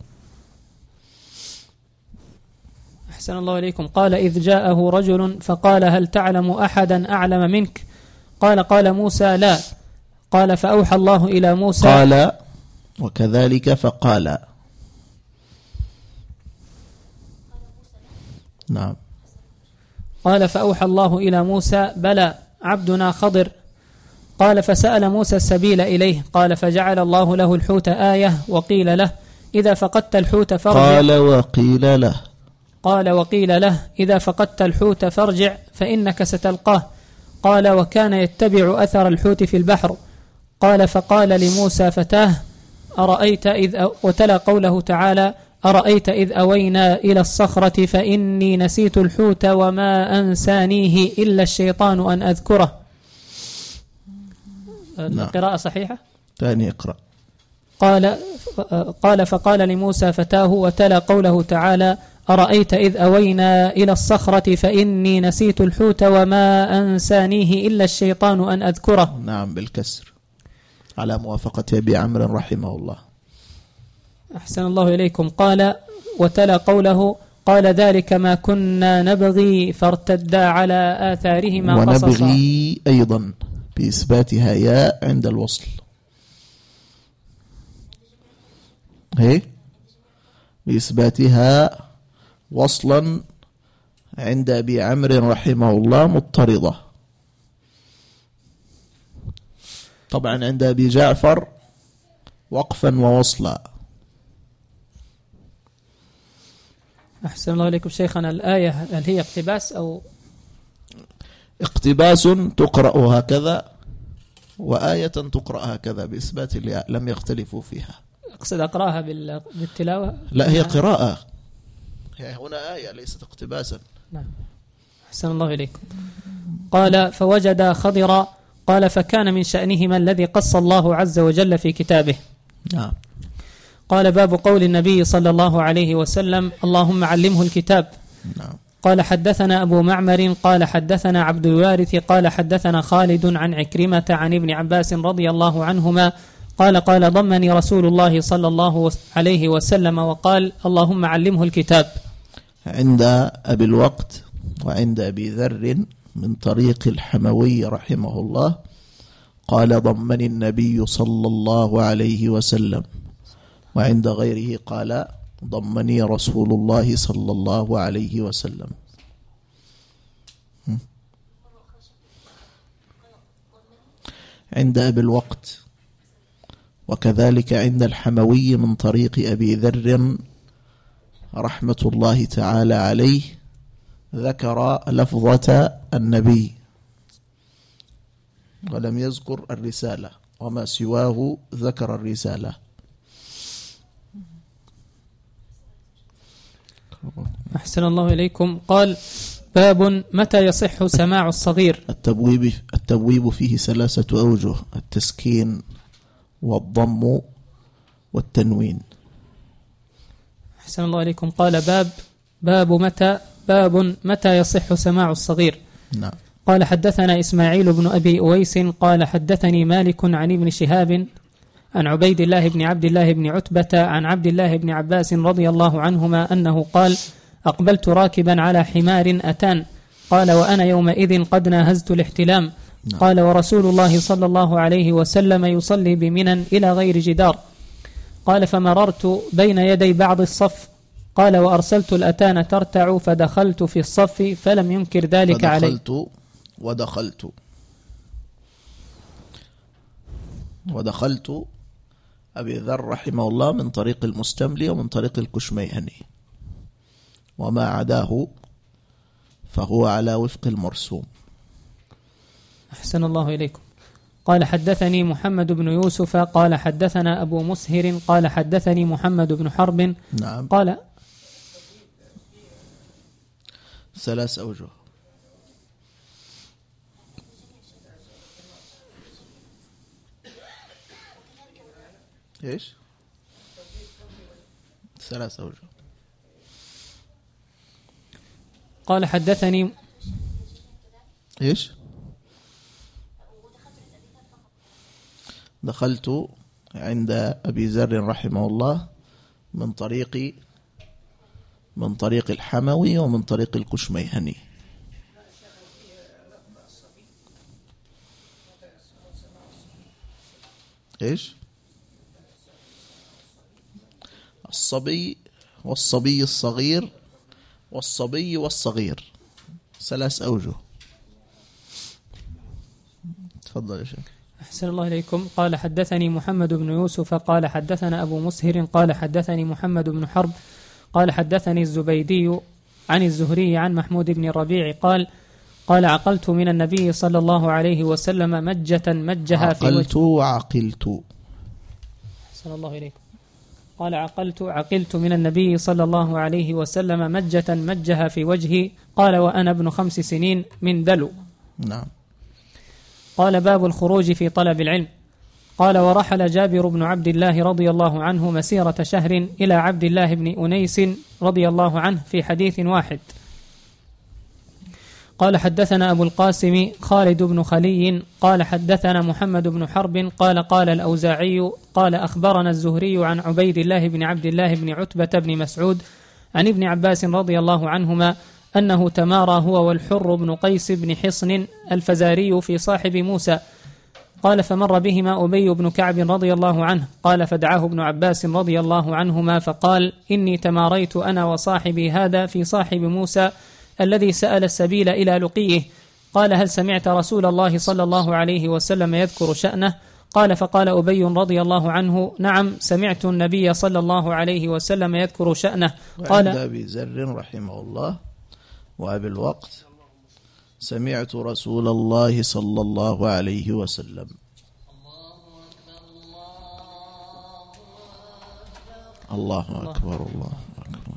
أحسن الله إليكم. قال إذ جاءه رجل فقال هل تعلم أحدا أعلم منك؟ قال قال موسى لا. قال فأوحى الله إلى موسى. قال وكذلك فقال. نعم. قال فأوحى الله إلى موسى بلى عبدنا خضر. قال فسأل موسى السبيل إليه. قال فجعل الله له الحوت آية وقيل له إذا فقدت الحوت فارجع. قال وقيل له قال وقيل له إذا فقدت الحوت فارجع فإنك ستلقاه. قال وكان يتبع أثر الحوت في البحر. قال فقال لموسى فتاه أرأيت إذ أو... وتلا قوله تعالى أرأيت إذ أوينا إلى الصخرة فإني نسيت الحوت وما أنسانيه إلا الشيطان أن أذكره. القراءة صحيحة؟ ثاني اقرأ. قال قال فقال لموسى فتاه وتلا قوله تعالى أرأيت إذ أوينا إلى الصخرة فإني نسيت الحوت وما أنسانيه إلا الشيطان أن أذكره. نعم بالكسر على موافقة أبي عمرو رحمه الله. أحسن الله إليكم. قال وتلا قوله قال ذلك ما كنا نبغي فارتدا على آثارهما قصصا. ونبغي أيضا بإثباتها ياء عند الوصل. هي بإثباتها وصلا عند أبي عمرو رحمه الله مضطردة. طبعا عند أبي جعفر وقفا ووصلا. أحسن الله إليكم شيخنا. الآية هل هي اقتباس أو اقتباس تقرأ هكذا وآية تقرأ هكذا بإثبات الياء لم يختلفوا فيها. أقصد أقرأها بالتلاوة؟ لا هي قراءة، هي هنا آية ليست اقتباسا. نعم. أحسن الله إليكم. قال فوجد خضرا قال فكان من شأنهما الذي قص الله عز وجل في كتابه. نعم. قال باب قول النبي صلى الله عليه وسلم اللهم علمه الكتاب. نعم. قال حدثنا أبو معمر قال حدثنا عبد الوارث قال حدثنا خالد عن عكرمة عن ابن عباس رضي الله عنهما قال قال ضمني رسول الله صلى الله عليه وسلم وقال اللهم علمه الكتاب. عند أبي الوقت وعند أبي ذر من طريق الحموي رحمه الله قال ضمني النبي صلى الله عليه وسلم، وعند غيره قال ضمني رسول الله صلى الله عليه وسلم. عند أبي الوقت وكذلك عند الحموي من طريق أبي ذر رحمة الله تعالى عليه ذكر لفظة النبي ولم يذكر الرسالة، وما سواه ذكر الرسالة. أحسن الله إليكم. قال باب متى يصح سماع الصغير. التبويب, التبويب فيه ثلاثة أوجه: التسكين والضم والتنوين. أحسن الله إليكم. قال باب باب متى باب متى يصح سماع الصغير. نعم. قال حدثنا إسماعيل بن أبي أويس قال حدثني مالك عن ابن شهاب عن عبيد الله بن عبد الله بن عتبة عن عبد الله بن عباس رضي الله عنهما أنه قال أقبلت راكبا على حمار أتان قال وأنا يومئذ قد ناهزت الاحتلام. نعم. قال ورسول الله صلى الله عليه وسلم يصلي بمنى إلى غير جدار. قال فمررت بين يدي بعض الصف قال وأرسلت الأتان ترتع فدخلت في الصف فلم ينكر ذلك علي. فدخلت ودخلت ودخلت أبي ذر رحمه الله من طريق المستملي ومن طريق الكشميهني، وما عداه فهو على وفق المرسوم. أحسن الله إليكم. قال حدثني محمد بن يوسف قال حدثنا أبو مسهر قال حدثني محمد بن حرب. نعم. قال ثلاث أوجه. إيش؟ ثلاث أوجه. قال حدثني إيش؟ دخلت عند أبي ذر رحمه الله من طريق من طريق الحموي ومن طريق الكشميهني. إيش؟ الصبي والصبي الصغير والصبي والصغير، ثلاث أوجه. تفضل يا شيخ. أحسن الله إليكم. قال حدثني محمد بن يوسف قال حدثنا أبو مسهر قال حدثني محمد بن حرب قال حدثني الزبيدي عن الزهري عن محمود بن الربيع قال قال عقلت من النبي صلى الله عليه وسلم مجة مجها في وجه. عقلت وعقلت. أحسن الله إليكم. قال عقلت عقلت من النبي صلى الله عليه وسلم مجة مجها في وجهي قال وأنا ابن خمس سنين من دلو. نعم. قال باب الخروج في طلب العلم. قال ورحل جابر بن عبد الله رضي الله عنه مسيرة شهر إلى عبد الله بن أنيس رضي الله عنه في حديث واحد. قال حدثنا أبو القاسم خالد بن خلي قال حدثنا محمد بن حرب قال قال الأوزاعي قال أخبرنا الزهري عن عبيد الله بن عبد الله بن عتبة بن مسعود عن ابن عباس رضي الله عنهما أنه تمارى هو والحر بن قيس بن حصن الفزاري في صاحب موسى. قال فمر بهما أبي بن كعب رضي الله عنه قال فدعاه ابن عباس رضي الله عنهما فقال إني تماريت أنا وصاحبي هذا في صاحب موسى الذي سأل السبيل إلى لقيه قال هل سمعت رسول الله صلى الله عليه وسلم يذكر شأنه؟ قال فقال أبي رضي الله عنه نعم سمعت النبي صلى الله عليه وسلم يذكر شأنه. قال أبي ذر رحمه الله وأبي الوقت سمعت رسول الله صلى الله عليه وسلم. الله أكبر الله أكبر.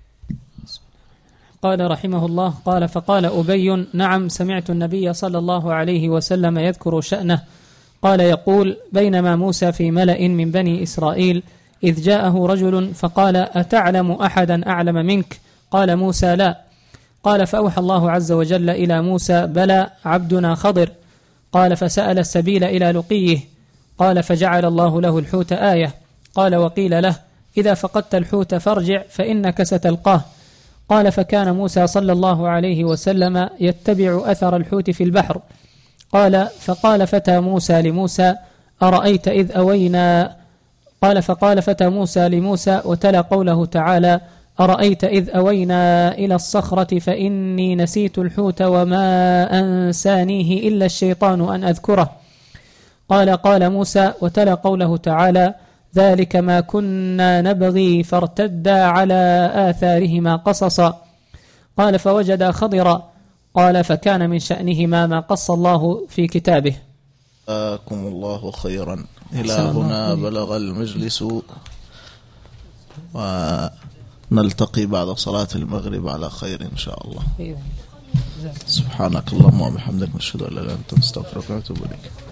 قال رحمه الله قال فقال أبي نعم سمعت النبي صلى الله عليه وسلم يذكر شأنه. قال يقول بينما موسى في ملأ من بني إسرائيل إذ جاءه رجل فقال أتعلم أحدا أعلم منك؟ قال موسى لا. قال فأوحى الله عز وجل إلى موسى بلى عبدنا خضر. قال فسأل السبيل إلى لقيه. قال فجعل الله له الحوت آية. قال وقيل له إذا فقدت الحوت فارجع فإنك ستلقاه. قال فكان موسى صلى الله عليه وسلم يتبع أثر الحوت في البحر. قال فقال فتى موسى لموسى أرأيت إذ أوينا قال فقال فتى موسى لموسى وتلا قوله تعالى أرأيت إذ أوينا إلى الصخرة فإني نسيت الحوت وما أنسانيه إلا الشيطان أن أذكره. قال قال موسى وتلا قوله تعالى ذلك ما كنا نبغي فارتدا على آثارهما قصصا. قال فوجد خضرا. قال فكان من شأنهما ما قص الله في كتابه. جزاكم الله خيرا. إلى هنا بلغ المجلس ونلتقي بعد صلاة المغرب على خير إن شاء الله. سبحانك اللهم وبحمدك نشهد أن لا إله إلا أنت نستغفرك ونتوب إليك.